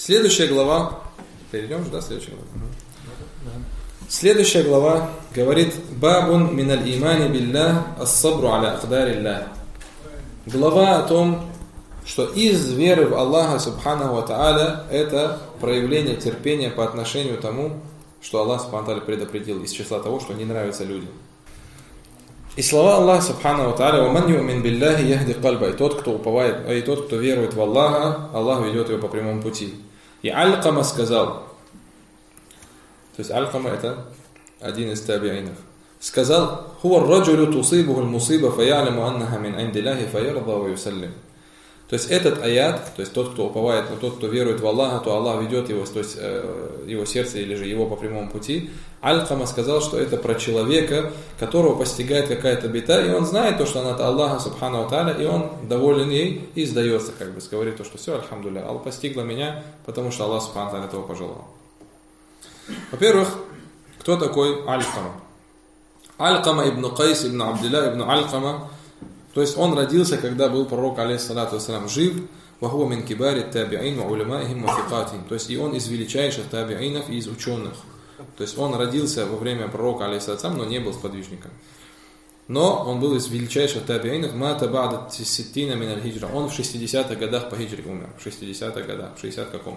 Следующая глава. Перейдем же, да, следующая глава? Следующая глава говорит: Бабун миналь имани биллах ас-сабру аля акдариллах. Глава о том, что из веры в Аллаха Субханаху ва Тааля это проявление терпения по отношению к тому, что Аллах Субханаху ва Тааля предопределил, из числа того, что не нравится людям. И слова Аллаха Субханаху ва Тааля: «Ваман ю'мин биллахи яхди кальба». И тот, кто уповает, и тот, кто верует в Аллаха, Аллах ведет его по прямому пути. И Алькама сказал, то есть Алькама это один из табиинов, сказал: «Хуа раджулю тусибуху мусиба фаялиму аннаха мин индиллахи фаярда ва юсаллим». То есть этот аят, то есть тот, кто уповает, но тот, кто верует в Аллаха, то Аллах ведет его, то есть его сердце или же его по прямому пути. Алькама сказал, что это про человека, которого постигает какая-то беда, и он знает то, что она от Аллаха Субхану ва Тааля, и он доволен ей и сдается, как бы, говорит то, что все, альхамдулилля, Аллах постигла меня, потому что Аллах Субхану ва Тааля этого пожелал. Во-первых, кто такой Алькама? Алькама ибн Кайс ибн Абдилля ибн Алькама. То есть он родился, когда был пророк, алейхиссалату вассалям, жив, вахуа мин кибари табиин ва улямаихим ва фикатихим. То есть и он из величайших табиинов и из ученых. То есть он родился во время пророка, алейхиссалату вассалям, но не был сподвижником. Но он был из величайших табиинов, мата ба'да ситтина мин аль-хиджра. Он в 60-х годах по хиджре умер. В 60-х годах, в 60 каком-то.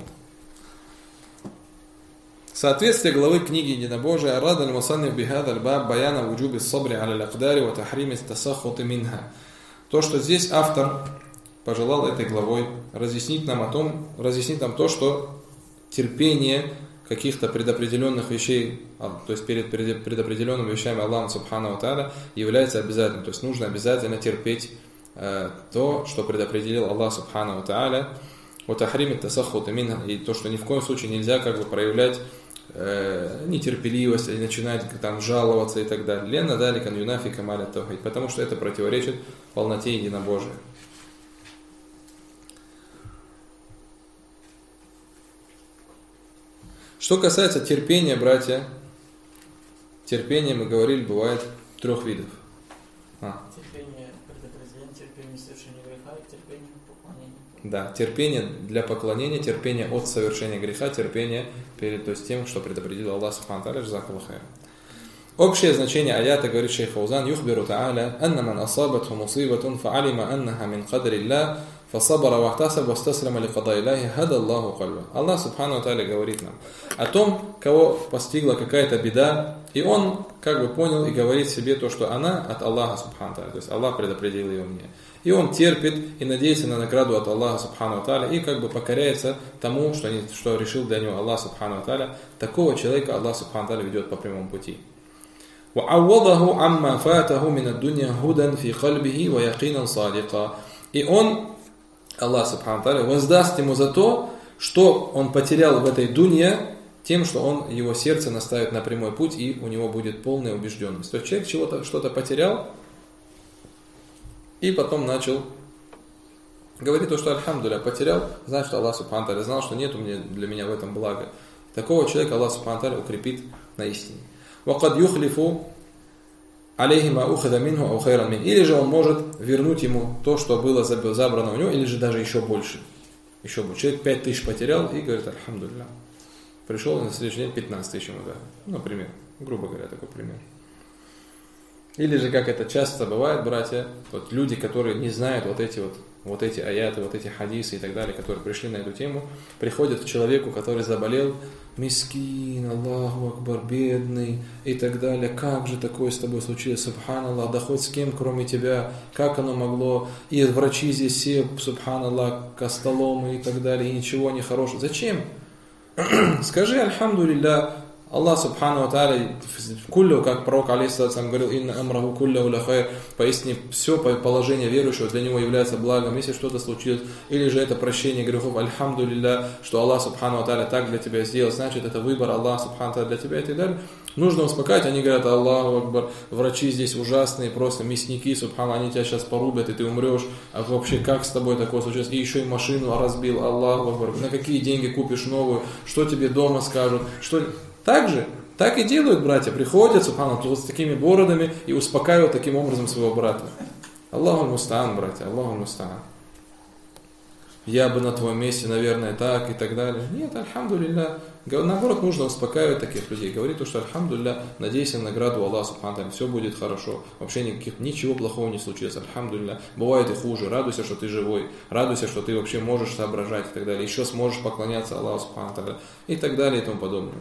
Соответствие главы книги Единобожия «Рад аль-мусанниф бихад аль-баб баяна вуджуби ссабри аля аль-акдари ва тахрими тасаххути минха». То, что здесь автор пожелал этой главой разъяснить нам то, что терпение каких-то предопределенных вещей, то есть перед предопределенными вещами Аллаха Субхану ва Тааля является обязательным. То есть нужно обязательно терпеть то, что предопределил Аллах Субхану ва Тааля. Вот ахримит тасаххут минха, и то, что ни в коем случае нельзя как бы проявлять нетерпеливость или начинать там жаловаться и так далее. Лена дали кан юнафи камаля тавхид, потому что это противоречит полноте единобожия. Что касается терпения, братья, терпение, мы говорили, бывает 3 видов. Терпение предопределения, терпение совершения греха и терпение поклонения. Да, терпение для поклонения, терпение от совершения греха, терпение перед, то есть тем, что предопределил Аллах Субхану ва Тааля, джазакаллаху хайран. Общее значение аята, говорит шейх Фаузан: «Юхбиру та'аля, анна ман асабатху мусибатун, фа'алима аннаха мин кадриллах, фасабара вахтасаб, вастаслама ли кадайлахи, хада Аллаху кальба». Аллах Субхану ва Тааля говорит нам о том, кого постигла какая-то беда, и он как бы понял и говорит себе то, что она от Аллаха Субхану ва Тааля, то есть Аллах предопределил ее мне. И он терпит и надеется на награду от Аллаха Субхану ва Тааля и как бы покоряется тому, что решил для него Аллах Субхану ва Тааля. Такого человека Аллах Субхану ва Тааля ведет по прямому пути. وَعَوَّضَهُ عَمَّا فَاتَهُ مِنَ الدُّنْيَا هُدًى فِي قَلْبِهِ وَيَقِينًا صَادِقًا. И он, Аллах Субхану ва Тааля, воздаст ему за то, что он потерял в этой дунье, тем, что он его сердце наставит на прямой путь, и у него будет полная убежденность. То есть человек что-то потерял, и потом начал говорить то, что альхамдулилля, потерял, значит, Аллах Субхану ва Тааля знал, что нет для меня в этом блага. Такого человека Аллах Субхану ва Тааля укрепит на истине. وَقَدْ يُخْلِفُ عَلَيْهِ مَا أُخَذَ مِنْهُ أَوْ خَيْرًا مِنْهُ. Или же он может вернуть ему то, что было забрано у него, или же даже еще больше. Человек 5000 потерял и говорит: альхамдулилля. Пришел, на следующий день 15 тысяч ему дали. Например, грубо говоря, такой пример. Или же, как это часто бывает, братья, вот люди, которые не знают вот эти аяты, вот эти хадисы и так далее, которые пришли на эту тему, приходят к человеку, который заболел, мискин, Аллаху Акбар, бедный и так далее. Как же такое с тобой случилось, субханаллах, да хоть с кем, кроме тебя, как оно могло? И врачи здесь все, субханаллах, костоломы и так далее, и ничего не хорошего. Зачем? Скажи альхамдулилля. Аллах Субхану ва Тааля, куллю, как пророк алейхиссалату говорил: «Инна амраху кулляху ля хайр». Поистине все положение верующего для него является благом. Если что-то случилось, или же это прощение грехов, альхамдулилля, что Аллах Субхану ва Тааля так для тебя сделал, значит, это выбор Аллаха Субхану ва Тааля для тебя и так далее. Нужно успокаивать. Они говорят: Аллаху Акбар, врачи здесь ужасные, просто мясники, субхану, они тебя сейчас порубят, и ты умрешь. А вообще, как с тобой такое случилось? И еще и машину разбил, Аллаху Акбар. На какие деньги купишь новую? Что тебе дома скажут? Так и делают братья, приходят, субхану, с такими бородами и успокаивают таким образом своего брата. Аллаху мустаан, братья, Аллаху мустаан. я бы на твоем месте, наверное, так и так далее. Нет, альхамдулилля. Наоборот, нужно успокаивать таких людей. Говорить, что альхамдулилля, надейся на награду Аллаха субхану, все будет хорошо. Вообще ничего плохого не случится, альхамдулилля. Бывает и хуже. Радуйся, что ты живой. Радуйся, что ты вообще можешь соображать и так далее. Еще сможешь поклоняться Аллаху субхану и так далее и тому подобное.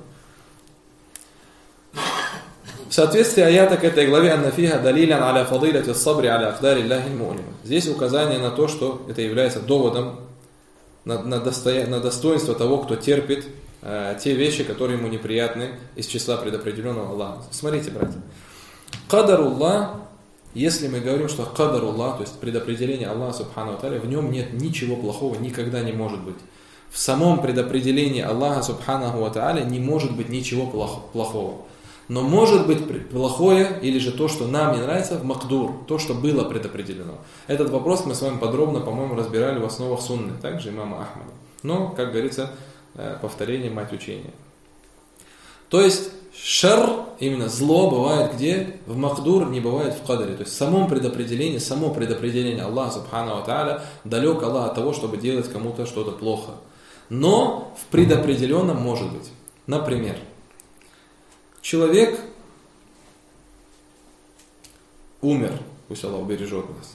В соответствии аята к этой главе «Аннафиха далилян аля фадилати сабри аля ахдари Аллахи му'лима». Здесь указание на то, что это является доводом на достоинство того, кто терпит те вещи, которые ему неприятны из числа предопределенного Аллаха. Смотрите, братья. Кадаруллах, если мы говорим, что кадаруллах, то есть предопределение Аллаха субхану ва тааля, в нем нет ничего плохого, никогда не может быть. В самом предопределении Аллаха субхану ва тааля не может быть ничего плохого. Но может быть плохое, или же то, что нам не нравится, в макдур, то, что было предопределено. Этот вопрос мы с вами подробно, по-моему, разбирали в основах сунны, также имама Ахмада. Но, как говорится, повторение мать учения. То есть, шар, именно зло, бывает где? В макдур, не бывает в кадаре. То есть, в самом предопределении, само предопределение Аллаха субхану ва тааля, далек Аллах от того, чтобы делать кому-то что-то плохо. Но в предопределенном может быть. Например, человек умер, пусть Аллах убережет нас.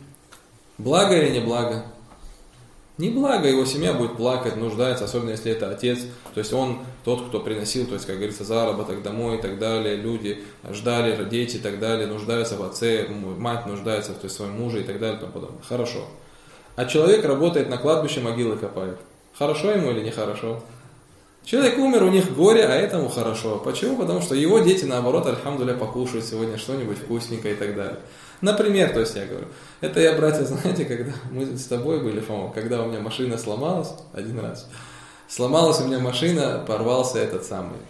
Благо или не благо? Не благо, его семья будет плакать, нуждается, особенно если это отец. То есть он тот, кто приносил, то есть, как говорится, заработок домой и так далее. Люди ждали, дети и так далее, нуждаются в отце, мать нуждается в своем муже и так далее и тому подобное. Хорошо. А человек работает на кладбище, могилы копает. Хорошо ему или нехорошо? Человек умер, у них горе, а этому хорошо. Почему? Потому что его дети, наоборот, альхамдулилля, покушают сегодня что-нибудь вкусненькое и так далее. Например, то есть я говорю, это я, братья, знаете, когда мы с тобой были, по-моему, когда у меня машина сломалась, один раз, сломалась у меня машина, порвался этот самый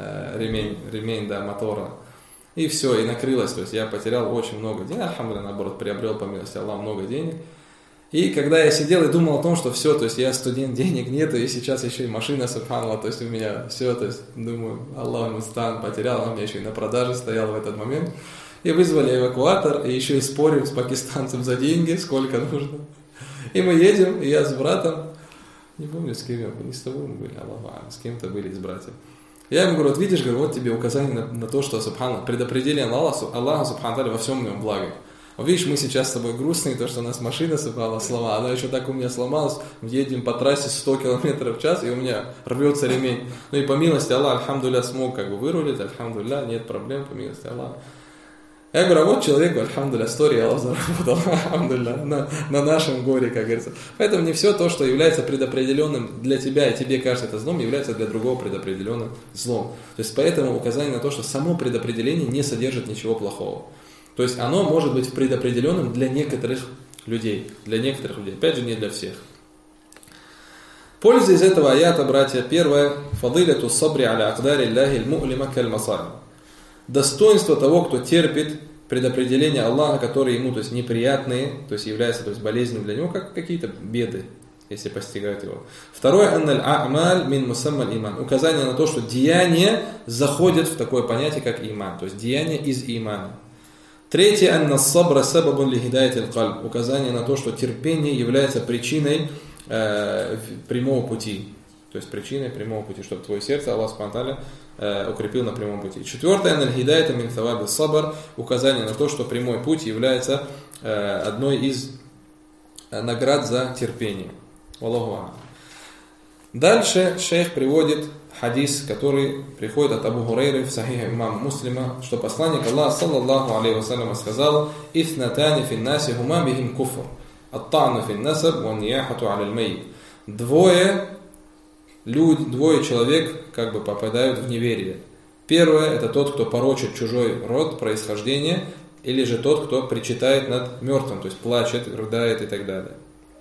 ремень мотора, и все, и накрылось, то есть я потерял очень много денег, альхамдулилля, наоборот, приобрел, по милости Аллаха, много денег. И когда я сидел и думал о том, что все, то есть я студент, денег нету, и сейчас еще и машина, субханаллах, то есть у меня все, то есть думаю, Аллах мустан, потерял, она у меня еще и на продаже стояла в этот момент. И вызвали эвакуатор, и еще и спорим с пакистанцем за деньги, сколько нужно. И мы едем, и я с братом, не помню с кем я был, не с тобой мы были, Аллах, с кем-то были из братьев. Я ему говорю, вот видишь, говорю, вот тебе указание на то, что, субханаллах, предопределение Аллаха, субханаллах, во всем нем благо. Вот видишь, мы сейчас с тобой грустные, то, что у нас машина сломала, она еще так у меня сломалась, едем по трассе 100 км в час, и у меня рвется ремень. Ну и по милости Аллаха, альхамдулилля, смог как бы вырулить, альхамдулилля, нет проблем, по милости Аллаха. Я говорю, а вот человеку, альхамдулилля, история Аллах заработал, альхамдулилля, на нашем горе, как говорится. Поэтому не все то, что является предопределенным для тебя, и тебе кажется это злом, является для другого предопределенным злом. То есть поэтому указание на то, что само предопределение не содержит ничего плохого. То есть оно может быть предопределенным для некоторых людей. Опять же, не для всех. Польза из этого аята, братья, первое. Фадиляту сабри аля ахдари Аллахи аль-му'лима каль-масарим. Достоинство того, кто терпит предопределение Аллаха, которые ему, то есть, неприятные, то есть являются, то есть, болезнью для него, как какие-то беды, если постигают его. Второе. Анналь а'маль мин мусаммаль иман. Указание на то, что деяния заходят в такое понятие, как иман. То есть деяния из имана. Третье, анна сабра сабабун ли хидаяти аль-кальб. Указание на то, что терпение является причиной прямого пути. То есть причиной прямого пути, чтобы твое сердце Аллах субхану ва тааля укрепил на прямом пути. Четвертое, анна аль-хидаята мин саваби сабр. Указание на то, что прямой путь является одной из наград за терпение. Аллаху а'алям. Дальше шейх приводит хадис, который приходит от Абу Хурайры в сахихе имама Муслима, что посланник Аллаха, саллаллаху алейхи вассалям, сказал: «Ифнатани финнаси хума бихим куфр, ат-та'ну фин насаб ва нияхату аля аль-майт». Двое человек как бы попадают в неверие. Первое – это тот, кто порочит чужой род, происхождение, или же тот, кто причитает над мертвым, то есть плачет, рыдает и так далее.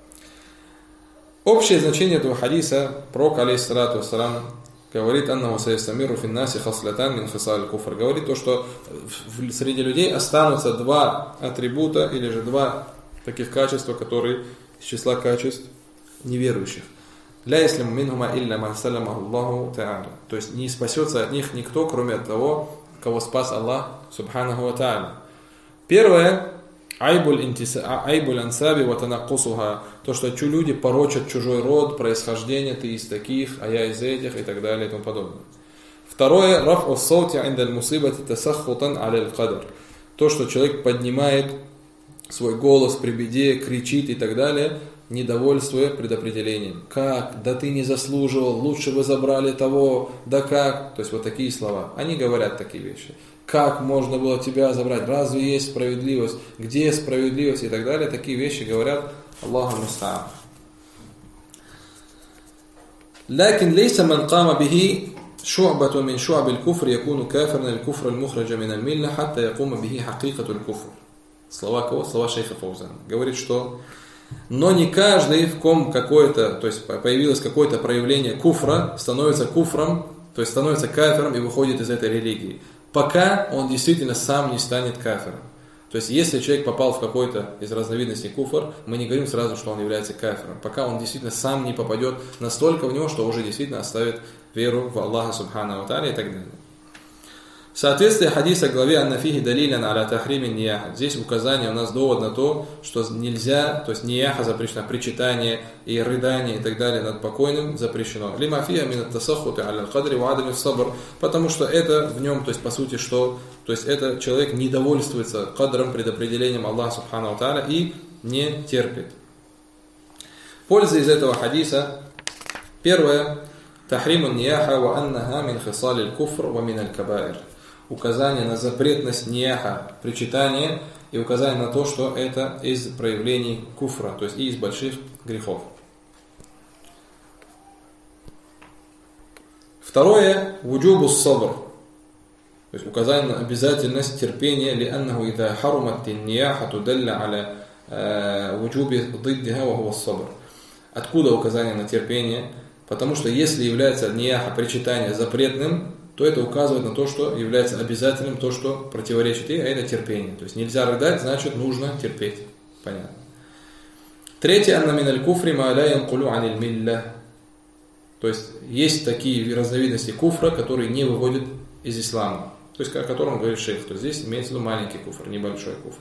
Общее значение этого хадиса, пророк, алейхиссалату вассалам, говорит, аннаху сайястамиру финнаси хаслятан мин хисаль куфр. Говорит то, что среди людей останутся два атрибута, или же два таких качества, которые из числа качеств неверующих. Ля яслиму минхума илля ман салямаху Аллаху та'аля. То есть не спасется от них никто, кроме того, кого спас Аллах субханаху ва та'аля. Первое, Айбуль ансаби ва танаккусуха. То, что люди порочат чужой род, происхождение, ты из таких, а я из этих, и так далее, и тому подобное. Второе, раф'у ссаути индаль мусибати тасаххутан аляль кадр. То, что человек поднимает свой голос при беде, кричит и так далее, недовольствуя предопределением. Как? Да ты не заслуживал, лучше бы забрали того, да как? То есть вот такие слова. Они говорят такие вещи. Как можно было тебя забрать? Разве есть справедливость? Где справедливость? И так далее. Такие вещи говорят Аллаху муста'ан. Лакин лейса ман кама бихи шу'бату мин шу'аб аль-куфр якуну кафирна аль-куфр аль-мухраджа мин аль-милля хатта якума бихи хакикату аль-куфр. Слова кого? Слова шейха Фаузана. Говорит, что но не каждый, в ком какое-то, то есть появилось какое-то проявление куфра, становится куфром, то есть становится кафиром и выходит из этой религии, пока он действительно сам не станет кафиром. То есть если человек попал в какой-то из разновидностей куфр, мы не говорим сразу, что он является кафиром, пока он действительно сам не попадет настолько в него, что уже действительно оставит веру в Аллаха Субхану ва Тааля и так далее. В соответствии хадиса главе «Аннафихи далилян аля тахрими нияха». Здесь указание у нас довод на то, что нельзя, то есть нияха запрещено, причитание и рыдание и так далее над покойным запрещено. Лима фиха мин ат-тасаххути аля аль-кадри ва адами ас-сабр, потому что это в нем, то есть по сути, что, то есть это человек недовольствуется кадром, предопределением Аллаха Субхану ва Тааля и не терпит. Польза из этого хадиса. Первое. Тахриму нияха ва аннаха мин хисали аль-куфр ва мин аль-кабаир. Указание на запретность нияха, причитания, и указание на то, что это из проявлений куфра, то есть и из больших грехов. Второе, вуджубу сабр, то есть указание на обязательность терпения, лианнаху ида харумат нияха тудалля аля вуджуби диддиха ва хуа сабр. Откуда указание на терпение? Потому что если является нияха, причитание запретным, то это указывает на то, что является обязательным, то, что противоречит ей, а это терпение. То есть нельзя рыдать, значит нужно терпеть. Понятно. Третье, анна мин аль-куфри ма ла янкулу ан аль-милля. То есть есть такие разновидности куфра, которые не выводят из ислама. То есть о котором говорит шейх. То есть здесь имеется в виду маленький куфр, небольшой куфр.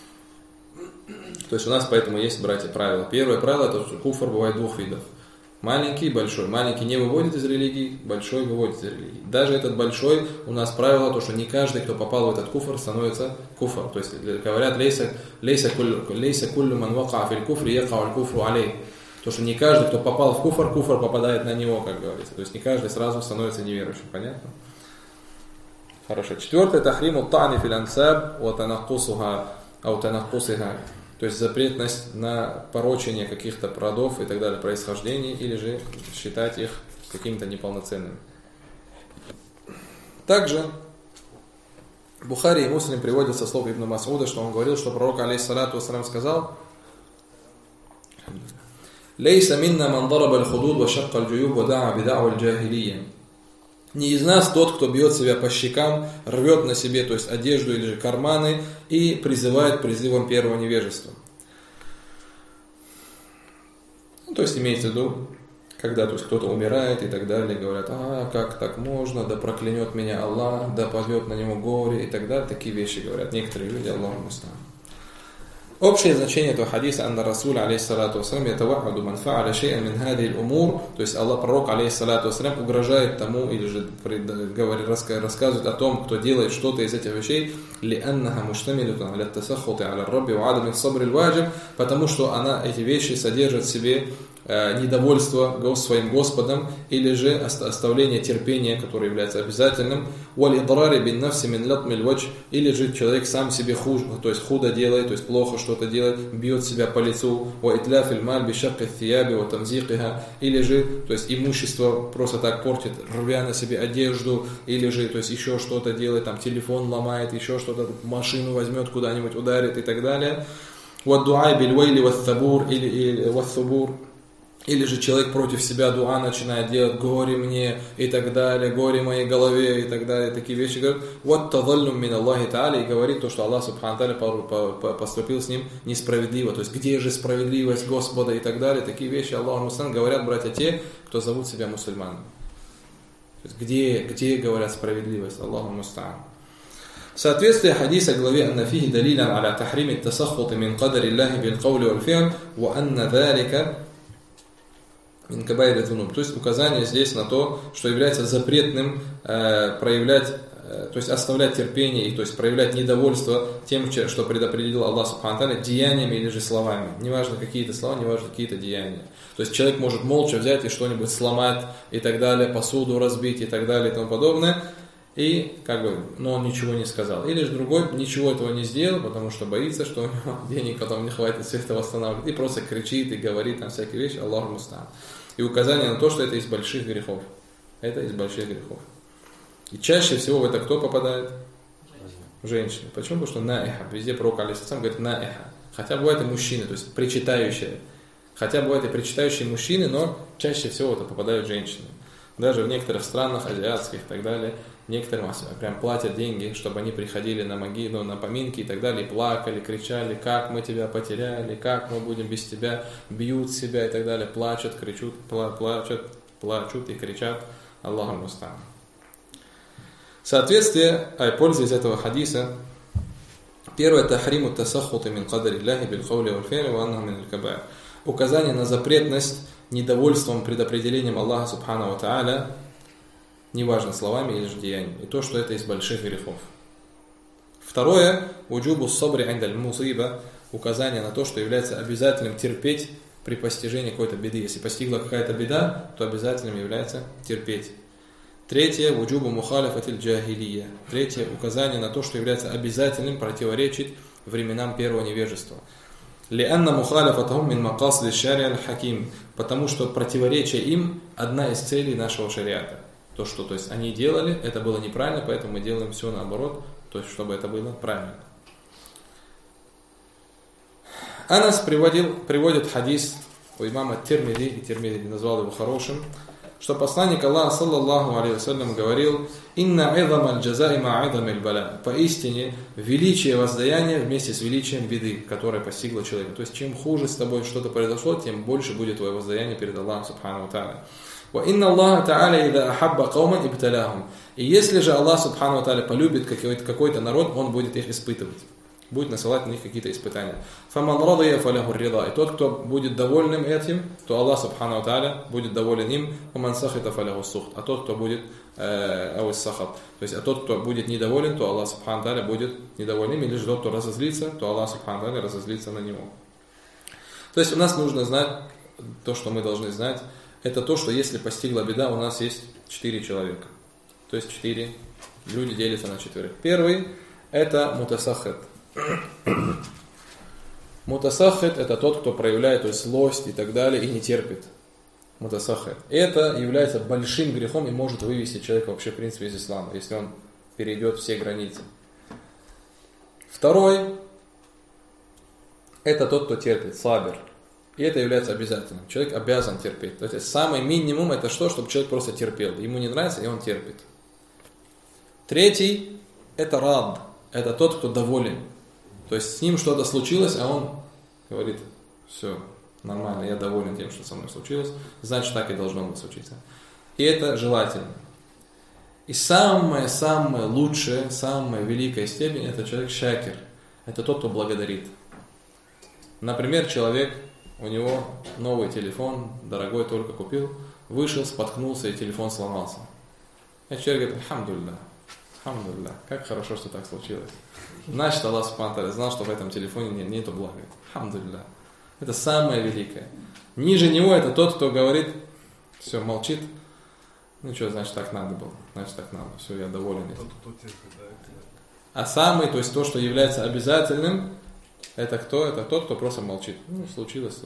То есть у нас поэтому есть, братья, правила. Первое правило, это что куфр бывает двух видов. Маленький и большой. Маленький не выводит из религии, большой выводит из религии. Даже этот большой, у нас правило то, что не каждый, кто попал в этот куфр, становится куфр. То есть говорят, лейса куллю ман вака фил куфри яка аль куфру алей. То, что не каждый, кто попал в куфр, куфр попадает на него, как говорится. То есть не каждый сразу становится неверующим. Понятно? Хорошо. Четвертое. Тахриму тани фил ансаб ва танаккусуха ау танаккусиха. То есть запретность на порочение каких-то родов и так далее, происхождений, или же считать их какими-то неполноценными. Также Бухари и Муслим приводят со слов Ибн Мас'уда, что он говорил, что пророк алейхиссалату вассалям сказал: «Лейса минна ман дараба аль-худуд ва шакка аль-джуюб ва да'a бидa'у аль-джахилия». Не из нас тот, кто бьет себя по щекам, рвет на себе, то есть одежду или же карманы, и призывает призывом первого невежества. Ну, то есть имеется в виду, когда то есть, кто-то умирает и так далее, говорят: как так можно, да проклянет меня Аллах, да пойдет на него горе и так далее. Такие вещи говорят некоторые люди, Аллаху муста'ан. Общее значение этого хадиса: «Анна Расул, алейхиссалату вассалям, ятавахаду ман фа'аля шей'ан мин хадихи аль-умур». То есть Аллах, пророк, алейхиссалату вассалям, угрожает тому, или же рассказывает о том, кто делает что-то из этих вещей, «Ли'аннаха муштамилютун аля тасаххути аля рабби ва адами сабри аль-ваджиб», потому что эти вещи содержат в себе недовольство своим Господом, или же оставление терпения, которое является обязательным, или же человек сам себе хуже, то есть худо делает, то есть плохо что-то делает, бьет себя по лицу, или же, то есть имущество просто так портит, рвя на себе одежду, или же, то есть еще что-то делает, там телефон ломает, еще что-то, машину возьмет куда-нибудь, ударит и так далее. Или же человек против себя дуа начинает делать: горе мне и так далее, горе моей голове и так далее. Такие вещи говорят. Вот тазаллюм мин Аллахи Та'аля, и говорит то, что Аллах Субхану Тааля поступил с ним несправедливо. То есть где же справедливость Господа и так далее. Такие вещи Аллаху муста'ан говорят, братья, те, кто зовут себя мусульманами. То есть где говорят справедливость Аллаху муста'ан. соответствие хадиса главе «Анна фихи далилян аля тахрими тасаххути мин кадари Аллахи бил каули валь фи'ль, ва анна залика мин кабаири зунуб». То есть указание здесь на то, что является запретным проявлять, то есть оставлять терпение, и то есть проявлять недовольство тем, что предопределил Аллах Субхану ва Тааля, деяниями или же словами. Неважно какие-то слова, неважно какие-то деяния. То есть человек может молча взять и что-нибудь сломать и так далее, посуду разбить и так далее и тому подобное, и но он ничего не сказал. Или же другой ничего этого не сделал, потому что боится, что у него денег потом не хватит все это восстанавливать, и просто кричит и говорит там всякие вещи, Аллаху муста'ан. И указание на то, что это из больших грехов. Это из больших грехов. И чаще всего в это кто попадает? Женщины. Почему? Потому что наиха. Везде пророк алейхиссалям говорит наиха. Хотя бывают и мужчины, то есть причитающие. Хотя бывают и причитающие мужчины, но чаще всего это попадают женщины. Даже в некоторых странах азиатских и так далее, некоторым прям платят деньги, чтобы они приходили на могилу, на поминки и так далее, и плакали, кричали, как мы тебя потеряли, как мы будем без тебя, бьют себя и так далее, плачут, кричат, плачут и кричат. Аллаху муста'ан. Соответствие, пользуясь этого хадиса, первое – тахриму тасаххути мин кадари Аллахи бил каули валь фи'ль ва аннаху мин аль-кабаир. Указание на запретность недовольством предопределением Аллаха Субхану ва Тааля, неважно словами или же деяниями, и то, что это из больших грехов. Второе – уджубу сабри индаль мусиба, указание на то, что является обязательным терпеть при постижении какой-то беды. Если постигла какая-то беда, то обязательным является терпеть. Третье – уджубу мухалифатиль джахилия. Третье – указание на то, что является обязательным противоречить временам первого невежества. Лианна мухалифатахум мин макасид шари'а аль-хаким, потому что противоречие им одна из целей нашего шариата. То, что есть, они делали, это было неправильно, поэтому мы делаем все наоборот, то есть, чтобы это было правильно. Анас приводит хадис у имама Тирмизи, и Тирмизи назвал его хорошим, что посланник Аллаха, саллаллаху алейхи вассалям, говорил: «Инна айзам аль-джазаи ма айзам аль-баля». Поистине, величие воздаяния вместе с величием беды, которая постигла человека. То есть, чем хуже с тобой что-то произошло, тем больше будет твое воздаяние перед Аллахом, субхану ва тааля. «Ва инна Аллаха тааля ида ахабба кауман ибталяхум». И если же Аллах, субхану ва тааля, полюбит какой-то народ, он будет их испытывать. Будет насылать на них какие-то испытания. «Фаман радия фаляху рида». И тот, кто будет довольным этим, то Аллах Субхану ва Тааля будет доволен им. «Фаман сахита фаляху сухт». А тот, кто будет тот, кто будет недоволен, то Аллах Субхану ва Тааля будет недоволен им. Или же тот, кто разозлится, то Аллах Субхану ва Тааля разозлится на него. То есть у нас нужно знать, то, что мы должны знать, это то, что если постигла беда, у нас есть 4 человека. То есть 4 люди делятся на 4. Первый – это мутасаххит. Мутасаххит – это тот, кто проявляет злость и так далее, и не терпит. Мутасаххит. Это является большим грехом и может вывести человека вообще, в принципе, из ислама, если он перейдет все границы. Второй – это тот, кто терпит, сабир. И это является обязательным. Человек обязан терпеть. То есть самый минимум – это что? Чтобы человек просто терпел. Ему не нравится, и он терпит. Третий – это рад. Это тот, кто доволен. То есть с ним что-то случилось, а он говорит: все, нормально, я доволен тем, что со мной случилось, значит, так и должно было случиться. И это желательно. И самая лучшая, самая великая степень – это человек шакир. Это тот, кто благодарит. Например, человек, у него новый телефон, дорогой, только купил, вышел, споткнулся, и телефон сломался. И человек говорит: «Алхамдулилля, как хорошо, что так случилось. Значит, Аллах Субхану ва Тааля знал, что в этом телефоне нету блага. Алхамдулилля». Это самое великое. Ниже него это тот, кто говорит, все, молчит. Ну что, значит, так надо было. Значит, так надо. Все, я доволен этим. А самый, то есть то, что является обязательным, это кто? Это тот, кто просто молчит. Ну, случилось.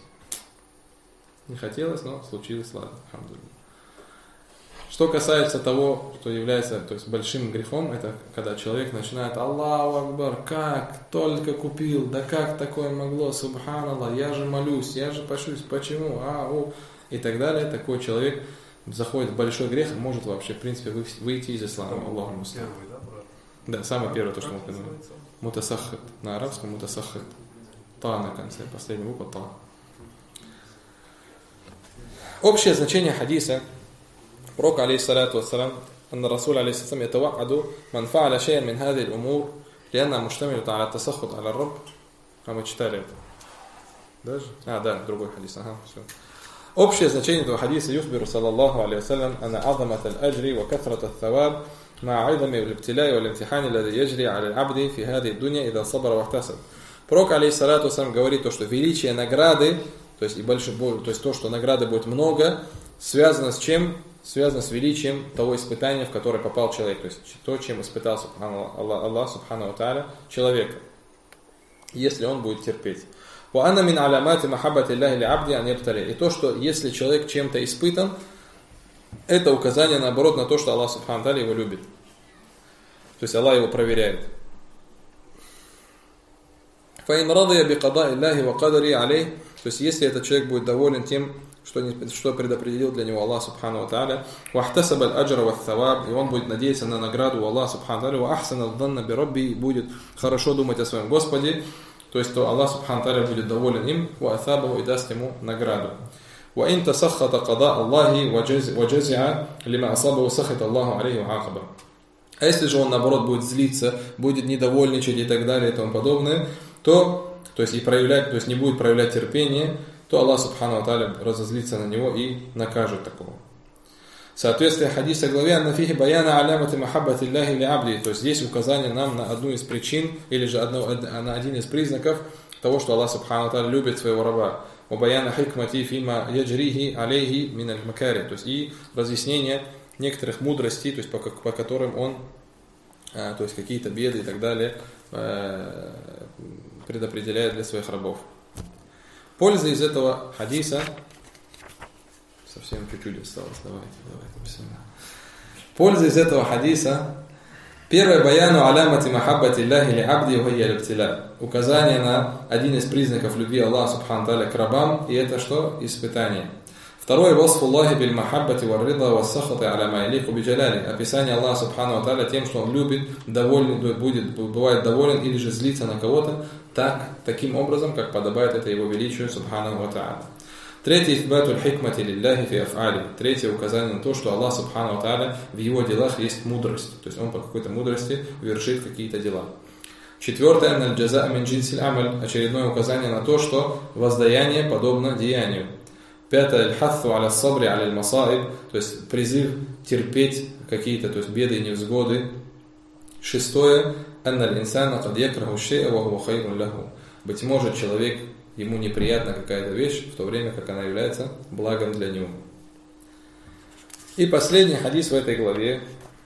Не хотелось, но случилось, ладно. Алхамдулилля. Что касается того, что является большим грехом, это когда человек начинает: Аллаху Акбар, как только купил, да как такое могло, субханаллах, я же молюсь, я же пошусь, почему, и так далее. Такой человек заходит в большой грех и может вообще, в принципе, выйти из ислама. Аллаху муста'ан. Да, самое первое, то, что мы понимаем. Мутасаххит. На арабском мутасаххит. Та на конце, последняя буква та. Общее значение хадиса. Пророк, алейхиссалату вассалам, أن الرسول عليه الصلاة والسلام يتوعد من فعل شيئا من هذه الأمور لأنها مشتملة على التسخط على الرب. А мы читали это. Даже? Да, другой хадис. Ага, все. Общее значение этого хадиса юхбиру саллаллаху алейхи вассалям ана азамат аль-аджри ва кафрат аль-thawab ма айдами вал-ibtilai вал-имтихани аллади яджри аля аль-абди фи хади ад-дунья идha сабара ва ихтасаб. Пророк алейхиссалату вассалям говорит то, что величие награды, то есть и больше, то есть то, что награды будет много, связано с чем? Связано с величием того испытания, в которое попал человек, то есть то, чем испытал Аллах субхану ва тааля человека, если он будет терпеть. И то, что если человек чем-то испытан, это указание наоборот на то, что Аллах субхану ва тааля его любит. То есть Аллах его проверяет. То есть если этот человек будет доволен тем, что предопределил для него Аллах субхану ва тааля, и он будет надеяться на награду Аллаха субхану ва тааля, и будет хорошо думать о своем Господе, то есть то Аллах субхану ва тааля будет доволен им, и даст ему награду. А если же он наоборот будет злиться, будет недовольничать и так далее и тому подобное, то есть не будет проявлять терпение, то Аллах субхану ва тааля разозлится на него и накажет такого. Соответствие хадиса главе «Аннафихи баяна алямати махаббати Аллахи ли абди». То есть здесь указание нам на одну из причин, или же на один из признаков того, что Аллах субхану ва тааля любит своего раба. «Баяна хикмати фима яджрихи алейхи мин аль-макари». То есть и разъяснение некоторых мудростей, то есть по которым он, то есть какие-то беды и так далее, предопределяет для своих рабов. Польза из этого хадиса, совсем чуть-чуть осталось, давайте. Польза из этого хадиса, первое, баяну алямати махаббати Аллахи ли абди ва хия аль-ibtila. Указание на один из признаков любви Аллаха субхану ва тааля к рабам, и это что? Испытание. Второе, васфу Аллахи биль махаббати ва рида ва сахати аля ма ялику би джаляли. Описание Аллаха субхану ва тааля тем, что он любит, доволен, бывает доволен или же злится на кого-то, таким образом, как подобает это его величию субхану ва тааля. Третье, ифбатуль хикмати лилляхи фи аф'али. Третье указание на то, что Аллах субхану ва тааля в его делах есть мудрость, то есть он по какой-то мудрости вершит какие-то дела. Четвертое, наль джаза мин джинсиль амаль. Очередное указание на то, что воздаяние подобно деянию. Пятое, аль-хатту аля сабри аля аль-масаиб, то есть призыв терпеть какие-то, то есть беды и невзгоды. Шестое, анна аль-инсана кад якраху шей'a ва хуа хайрун лаху. Быть может, человек, ему неприятна какая-то вещь, в то время как она является благом для него. И последний хадис в этой главе.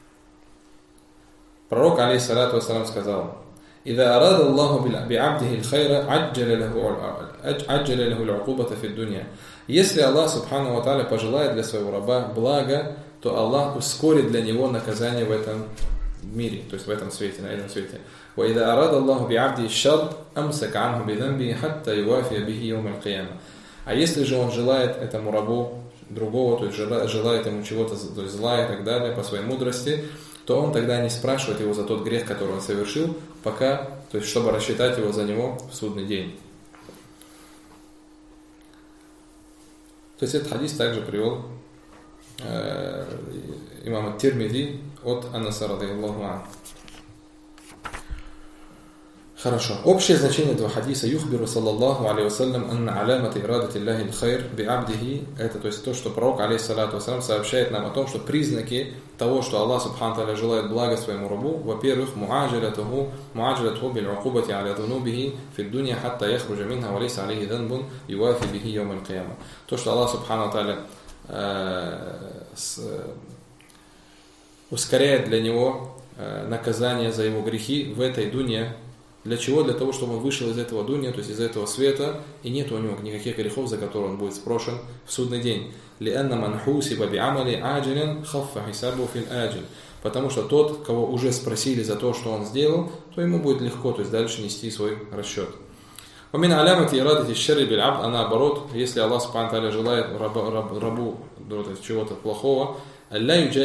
Пророк алейхиссалату вассалам сказал: «Ида арада Аллаху би'абдихи аль-хайра аджаля лаху аль-укубата фи ад-дунья». Если Аллах субхану ва тааля пожелает для своего раба блага, то Аллах ускорит для него наказание в этом мире, то есть в этом свете, на этом свете. وَإِذَا أَرَادَ اللَّهُ بِعَبْدِهِ الشَّرَّ أَمْسَكَ عَنْهُ بِذَنْبِهِ حَتَّى يُوَافِيَ بِهِ يَوْمَ الْقِيَامَةِ. А если же он желает этому рабу другого, то есть желает ему чего-то, то есть зла и так далее, по своей мудрости, то он тогда не спрашивает его за тот грех, который он совершил, пока, то есть чтобы рассчитать его за него в судный день. То есть этот хадис также привел имам ат-Тирмизи от Анаса радийаллаху анху. Хорошо. Общее значение этого хадиса юхбиру саллаллаху алейхи вассалям анна алямати ирадати Аллахи аль-хайр би'абдихи. Это то есть то, что пророк алейхиссалату вассалям сообщает нам о том, что признаки того, что Аллах субхану тааля желает блага своему рабу, во-первых, муаджалатуху биль-укубати аля дунубихи фи ад-дунья хатта яхруджа минха ва лейса алейхи данбун юафи бихи йоум аль-кияма. То, что Аллах субхану тааля ускоряет для него наказание за его грехи в этой дунье. Для чего? Для того, чтобы он вышел из этого дунья, то есть из этого света, и нет у него никаких грехов, за которые он будет спрошен в судный день. Потому что тот, кого уже спросили за то, что он сделал, то ему будет легко, то есть дальше нести свой расчет. А наоборот, если Аллах субхану тааля желает рабу чего-то плохого, то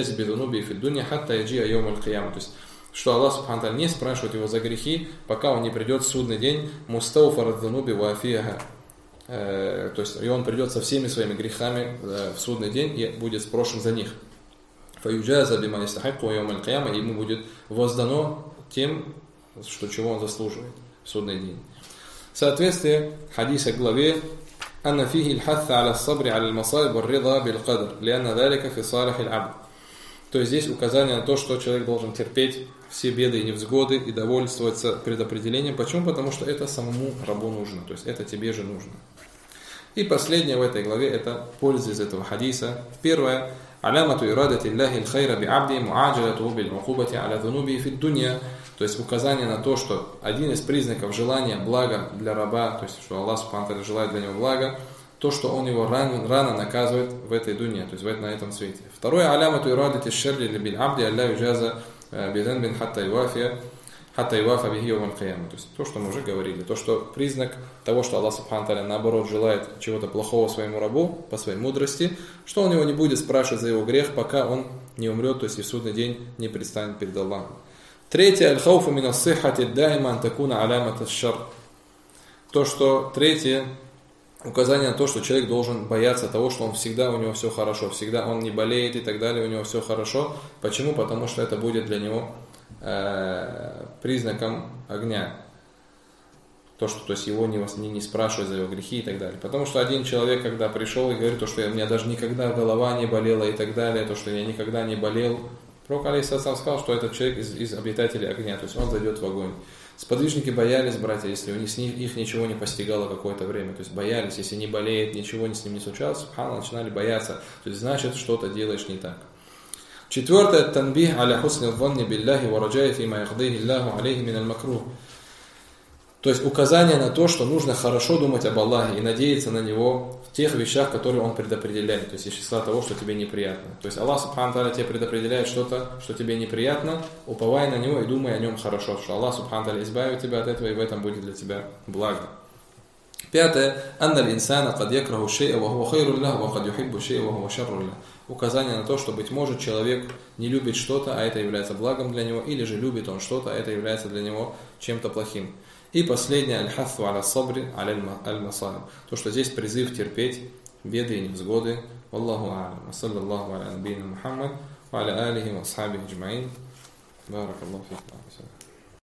есть что Аллах субхану тааля не спрашивает его за грехи, пока он не придет в судный день, мустауфар ад-дунуби ва афиха, то есть и он придет со всеми своими грехами в судный день и будет спрошен за них. фаюджаза бима ястахикку йоум аль-кияма, ему будет воздано тем, чего он заслуживает в судный день. В соответствии хадиса к главе أن فيه الحث على الصبر على المصائب والرضا بالقدر لأن ذلك في صالح العبد. То есть здесь указание на то, что человек должен терпеть все беды и невзгоды и довольствоваться предопределением. Почему? Потому что это самому рабу нужно, то есть это тебе же нужно. И последнее в этой главе это польза из этого хадиса. Первое. علامة إرادة الله الخير بعبده معاجلته بالعقوبة على ذنوبه في الدنيا. То есть указание на то, что один из признаков желания блага для раба, то есть что Аллах Субхану ва Тааля желает для него блага, то, что он его рано наказывает в этой дуне, то есть на этом свете. Второе, алямату ирадати шерри биль абди алла юджаза бидзанбин хатта ювафа бихи йоум аль-кияма. То есть то, что мы уже говорили, то, что признак того, что Аллах Субхану ва Тааля наоборот желает чего-то плохого своему рабу по своей мудрости, что он его не будет спрашивать за его грех, пока он не умрет, то есть и в судный день не предстанет перед Аллахом. Третье, аль-хауфу мин ас-сиххати дайма ан такуна алямат аш-шарр. То, что третье, указание на то, что человек должен бояться того, что он всегда, у него все хорошо, всегда он не болеет и так далее, у него все хорошо. Почему? Потому что это будет для него признаком огня. То, есть его не спрашивают за его грехи и так далее. Потому что один человек, когда пришел и говорит, что у меня даже никогда голова не болела и так далее, то, что я никогда не болел, пророк алейхиссалям сказал, что этот человек из обитателей огня, то есть он зайдет в огонь. Сподвижники боялись, братья, если их ничего не постигало какое-то время, то есть боялись, если не болеет, ничего с ним не случалось, субханаллах, начинали бояться, то есть значит, что-то делаешь не так. Четвертое, танбих аля хусни дhanни билляхи ва раджаи фима яхдихи Аллаху алейхи мин аль-макрух. То есть указание на то, что нужно хорошо думать об Аллахе и надеяться на Него в тех вещах, которые Он предопределяет, то есть из числа того, что тебе неприятно. То есть Аллах Субхану ва Тааля тебе предопределяет что-то, что тебе неприятно, уповай на Него и думай о Нем хорошо, что Аллах Субхану ва Тааля избавит тебя от этого и в этом будет для тебя благо. Пятое. Анна л-инсана кад якраху шей'a ва хуа хайрун лаху ва кад юхиббу шей'a ва хуа шаррун лаху. Указание на то, что, быть может, человек не любит что-то, а это является благом для него, или же любит он что-то, а это является для него чем-то плохим. И последнее, аль-хафу аля сабри аля аль-масаиб. То, что здесь призыв терпеть беды и невзгоды. Аллаху а'алям. Саллаллаху аля набийна Мухаммад, ва аля алихи ва асхабихи аджмаин. Баракаллаху фикум.